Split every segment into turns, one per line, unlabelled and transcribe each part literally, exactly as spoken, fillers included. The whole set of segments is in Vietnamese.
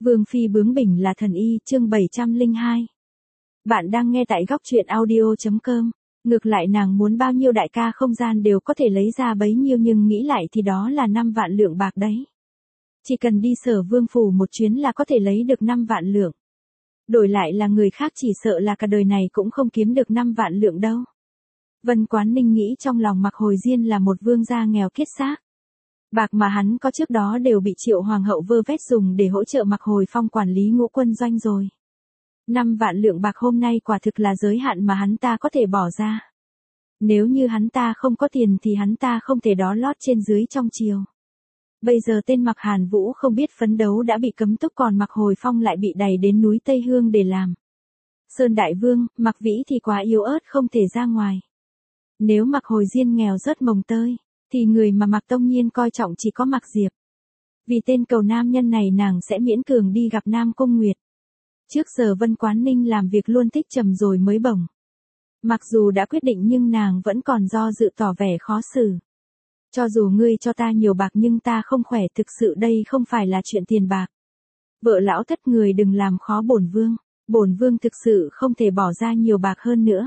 Vương phi bướng bỉnh là thần y, chương bảy trăm lẻ hai. Bạn đang nghe tại góc truyện audio chấm com. Ngược lại nàng muốn bao nhiêu đại ca không gian đều có thể lấy ra bấy nhiêu, nhưng nghĩ lại thì đó là năm vạn lượng bạc đấy. Chỉ cần đi Sở Vương phủ một chuyến là có thể lấy được năm vạn lượng. Đổi lại là người khác chỉ sợ là cả đời này cũng không kiếm được năm vạn lượng đâu. Vân Quán Ninh nghĩ trong lòng Mạc Hồi Diên là một vương gia nghèo kiết xác. Bạc mà hắn có trước đó đều bị Triệu Hoàng hậu vơ vét dùng để hỗ trợ Mạc Hồi Phong quản lý Ngũ Quân Doanh rồi. Năm vạn lượng bạc hôm nay quả thực là giới hạn mà hắn ta có thể bỏ ra. Nếu như hắn ta không có tiền thì hắn ta không thể đó lót trên dưới trong triều. Bây giờ tên Mạc Hàn Vũ không biết phấn đấu đã bị cấm túc, còn Mạc Hồi Phong lại bị đày đến núi Tây Hương để làm Sơn Đại Vương. Mạc Vĩ thì quá yếu ớt không thể ra ngoài. Nếu Mạc Hồi Diên nghèo rớt mồng tơi, thì người mà Mạc Tông Nhiên coi trọng chỉ có Mạc Diệp. Vì tên cầu nam nhân này nàng sẽ miễn cường đi gặp Nam Cung Nguyệt. Trước giờ Vân Quán Ninh làm việc luôn thích trầm rồi mới bổng. Mặc dù đã quyết định nhưng nàng vẫn còn do dự, tỏ vẻ khó xử. Cho dù ngươi cho ta nhiều bạc nhưng ta không khỏe, thực sự đây không phải là chuyện tiền bạc. Vợ lão thất, người đừng làm khó bổn vương, bổn vương thực sự không thể bỏ ra nhiều bạc hơn nữa.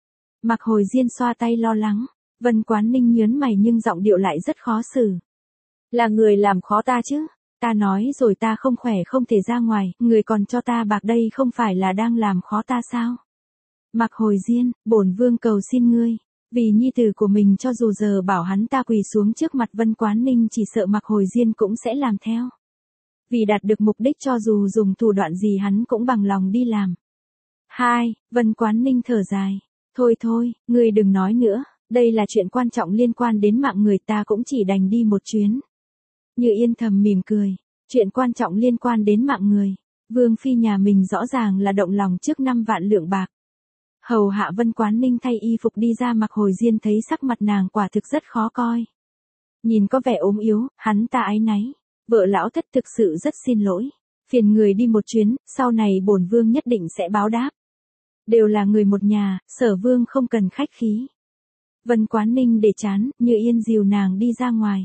Mạc Hồi Diên xoa tay lo lắng. Vân Quán Ninh nhớn mày nhưng giọng điệu lại rất khó xử. Là người làm khó ta chứ, ta nói rồi ta không khỏe không thể ra ngoài, người còn cho ta bạc đây không phải là đang làm khó ta sao? Mạc Hồi Diên, bổn vương cầu xin ngươi, vì nhi tử của mình cho dù giờ bảo hắn ta quỳ xuống trước mặt Vân Quán Ninh chỉ sợ Mạc Hồi Diên cũng sẽ làm theo. Vì đạt được mục đích cho dù dùng thủ đoạn gì hắn cũng bằng lòng đi làm. Hai, Vân Quán Ninh thở dài. Thôi thôi, ngươi đừng nói nữa. Đây là chuyện quan trọng liên quan đến mạng người, ta cũng chỉ đành đi một chuyến. Như Yên thầm mỉm cười. Chuyện quan trọng liên quan đến mạng người. Vương phi nhà mình rõ ràng là động lòng trước năm vạn lượng bạc. Hầu hạ Vân Quán Ninh thay y phục đi ra, Mạc Hồi Diên thấy sắc mặt nàng quả thực rất khó coi. Nhìn có vẻ ốm yếu, hắn ta áy náy. Vợ lão thất, thực sự rất xin lỗi. Phiền người đi một chuyến, sau này bổn vương nhất định sẽ báo đáp. Đều là người một nhà, Sở Vương không cần khách khí. Vân Quán Ninh để chán, Như Yên dìu nàng đi ra ngoài.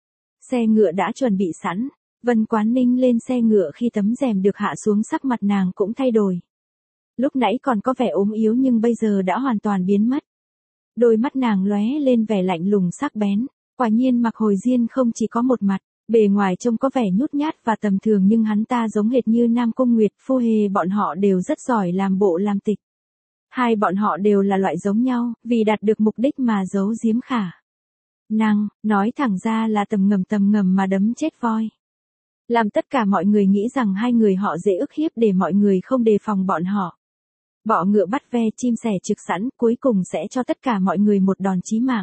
Xe ngựa đã chuẩn bị sẵn. Vân Quán Ninh lên xe ngựa, khi tấm rèm được hạ xuống sắc mặt nàng cũng thay đổi. Lúc nãy còn có vẻ ốm yếu nhưng bây giờ đã hoàn toàn biến mất. Đôi mắt nàng lóe lên vẻ lạnh lùng sắc bén. Quả nhiên Mạc Hồi Diên không chỉ có một mặt, bề ngoài trông có vẻ nhút nhát và tầm thường nhưng hắn ta giống hệt như Nam Cung Nguyệt, Phu Hề bọn họ đều rất giỏi làm bộ làm tịch. Hai bọn họ đều là loại giống nhau, vì đạt được mục đích mà giấu giếm khả năng, nói thẳng ra là tầm ngầm tầm ngầm mà đấm chết voi. Làm tất cả mọi người nghĩ rằng hai người họ dễ ức hiếp để mọi người không đề phòng bọn họ. Bọ ngựa bắt ve, chim sẻ trực sẵn, cuối cùng sẽ cho tất cả mọi người một đòn chí mạng.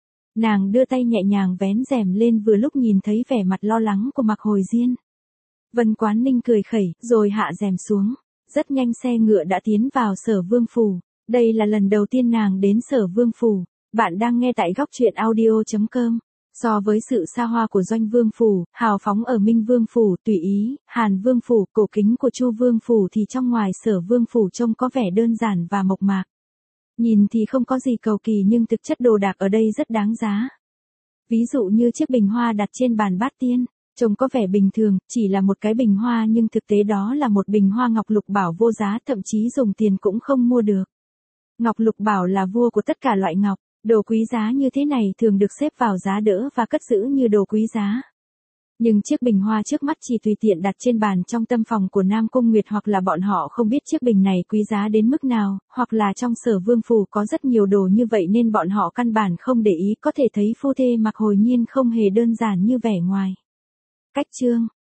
Nàng đưa tay nhẹ nhàng vén rèm lên vừa lúc nhìn thấy vẻ mặt lo lắng của Mạc Hồi Diên. Vân Quán Ninh cười khẩy, rồi hạ rèm xuống. Rất nhanh xe ngựa đã tiến vào Sở Vương phủ. Đây là lần đầu tiên nàng đến Sở Vương phủ. Bạn đang nghe tại góc truyện audio chấm com. So với sự xa hoa của Doanh Vương phủ, hào phóng ở Minh Vương phủ, tùy ý, Hàn Vương phủ, cổ kính của Chu Vương phủ thì trong ngoài Sở Vương phủ trông có vẻ đơn giản và mộc mạc. Nhìn thì không có gì cầu kỳ nhưng thực chất đồ đạc ở đây rất đáng giá. Ví dụ như chiếc bình hoa đặt trên bàn bát tiên. Trông có vẻ bình thường, chỉ là một cái bình hoa nhưng thực tế đó là một bình hoa ngọc lục bảo vô giá, thậm chí dùng tiền cũng không mua được. Ngọc lục bảo là vua của tất cả loại ngọc, đồ quý giá như thế này thường được xếp vào giá đỡ và cất giữ như đồ quý giá. Nhưng chiếc bình hoa trước mắt chỉ tùy tiện đặt trên bàn trong tâm phòng của Nam Cung Nguyệt, hoặc là bọn họ không biết chiếc bình này quý giá đến mức nào, hoặc là trong Sở Vương phủ có rất nhiều đồ như vậy nên bọn họ căn bản không để ý, có thể thấy phu thê Mạc Hồi Nhiên không hề đơn giản như vẻ ngoài. Cách chương